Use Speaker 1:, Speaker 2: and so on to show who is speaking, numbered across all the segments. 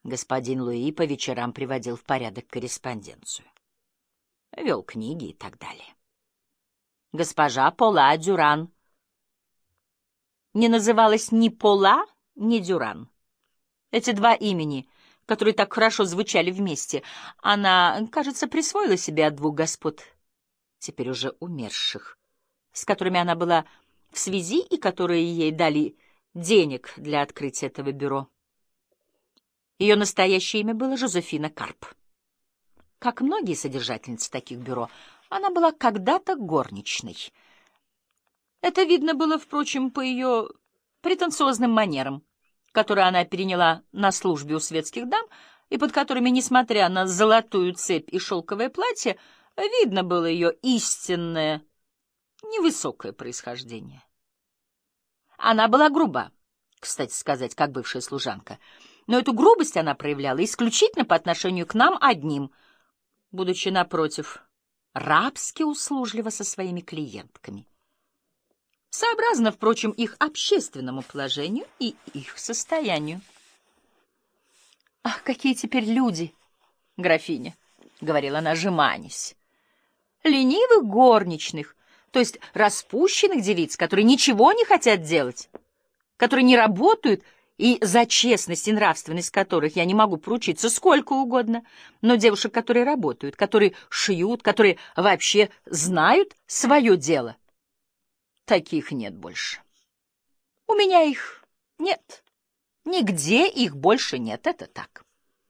Speaker 1: Господин Луи по вечерам приводил в порядок корреспонденцию, вел книги и так далее. Госпожа Пола Дюран не называлась ни Пола, ни Дюран. Эти два имени, которые так хорошо звучали вместе, она, кажется, присвоила себе от двух господ, теперь уже умерших, с которыми она была в связи и которые ей дали денег для открытия этого бюро. Ее настоящее имя было Жозефина Карп. Как многие содержательницы таких бюро, она была когда-то горничной. Это видно было, впрочем, по ее претенциозным манерам, которые она переняла на службе у светских дам, и под которыми, несмотря на золотую цепь и шелковое платье, видно было ее истинное, невысокое происхождение. Она была груба, кстати сказать, как бывшая служанка, но эту грубость она проявляла исключительно по отношению к нам одним, будучи, напротив, рабски услужлива со своими клиентками. Сообразно, впрочем, их общественному положению и их состоянию. «Ах, какие теперь люди, графиня!» — говорила она, жеманясь. «Ленивых горничных, то есть распущенных девиц, которые ничего не хотят делать, которые не работают, и за честность и нравственность которых я не могу поручиться сколько угодно, но девушек, которые работают, которые шьют, которые вообще знают свое дело, таких нет больше. У меня их нет. Нигде их больше нет, это так».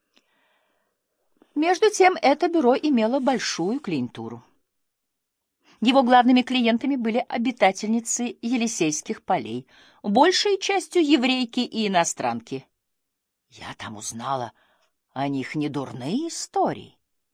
Speaker 1: Между тем, это бюро имело большую клиентуру. Его главными клиентами были обитательницы Елисейских полей, большей частью еврейки и иностранки. Я там узнала о них недурные истории.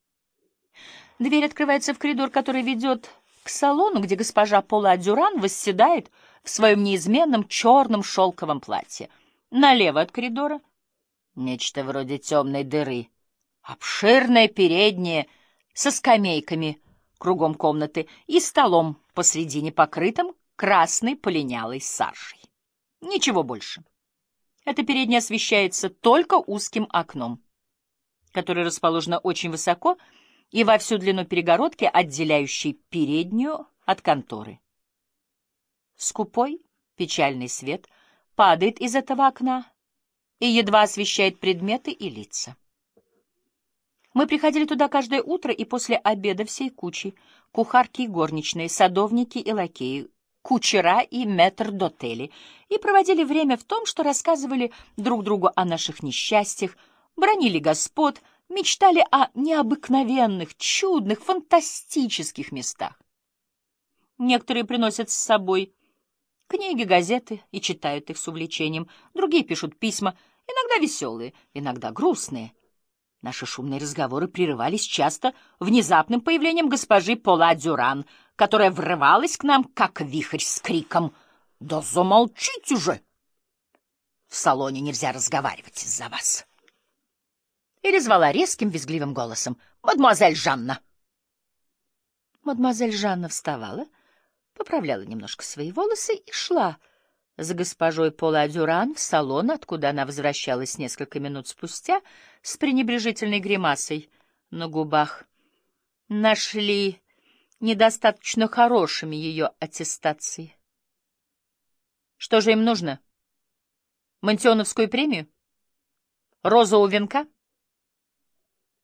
Speaker 1: Дверь открывается в коридор, который ведет к салону, где госпожа Пола Дюран восседает в своем неизменном черном шелковом платье. Налево от коридора нечто вроде темной дыры, обширное переднее со скамейками кругом комнаты и столом посредине, покрытым красной полинялой саржей. Ничего больше. Эта передняя освещается только узким окном, которое расположено очень высоко и во всю длину перегородки, отделяющей переднюю от конторы. Скупой, печальный свет падает из этого окна и едва освещает предметы и лица. Мы приходили туда каждое утро и после обеда всей кучей: кухарки и горничные, садовники и лакеи, кучера и метрдотели, и проводили время в том, что рассказывали друг другу о наших несчастьях, бранили господ, мечтали о необыкновенных, чудных, фантастических местах. Некоторые приносят с собой книги, газеты и читают их с увлечением, другие пишут письма, иногда веселые, иногда грустные. Наши шумные разговоры прерывались часто внезапным появлением госпожи Пола Дюран, которая врывалась к нам, как вихрь, с криком: «Да замолчите же! В салоне нельзя разговаривать из-за вас!» Или звала резким, визгливым голосом: «Мадемуазель Жанна!» Мадемуазель Жанна вставала, поправляла немножко свои волосы и шла за госпожой Пола Дюран в салон, откуда она возвращалась несколько минут спустя с пренебрежительной гримасой на губах. Нашли недостаточно хорошими ее аттестации. Что же им нужно? Монтионовскую премию? Розу у венка?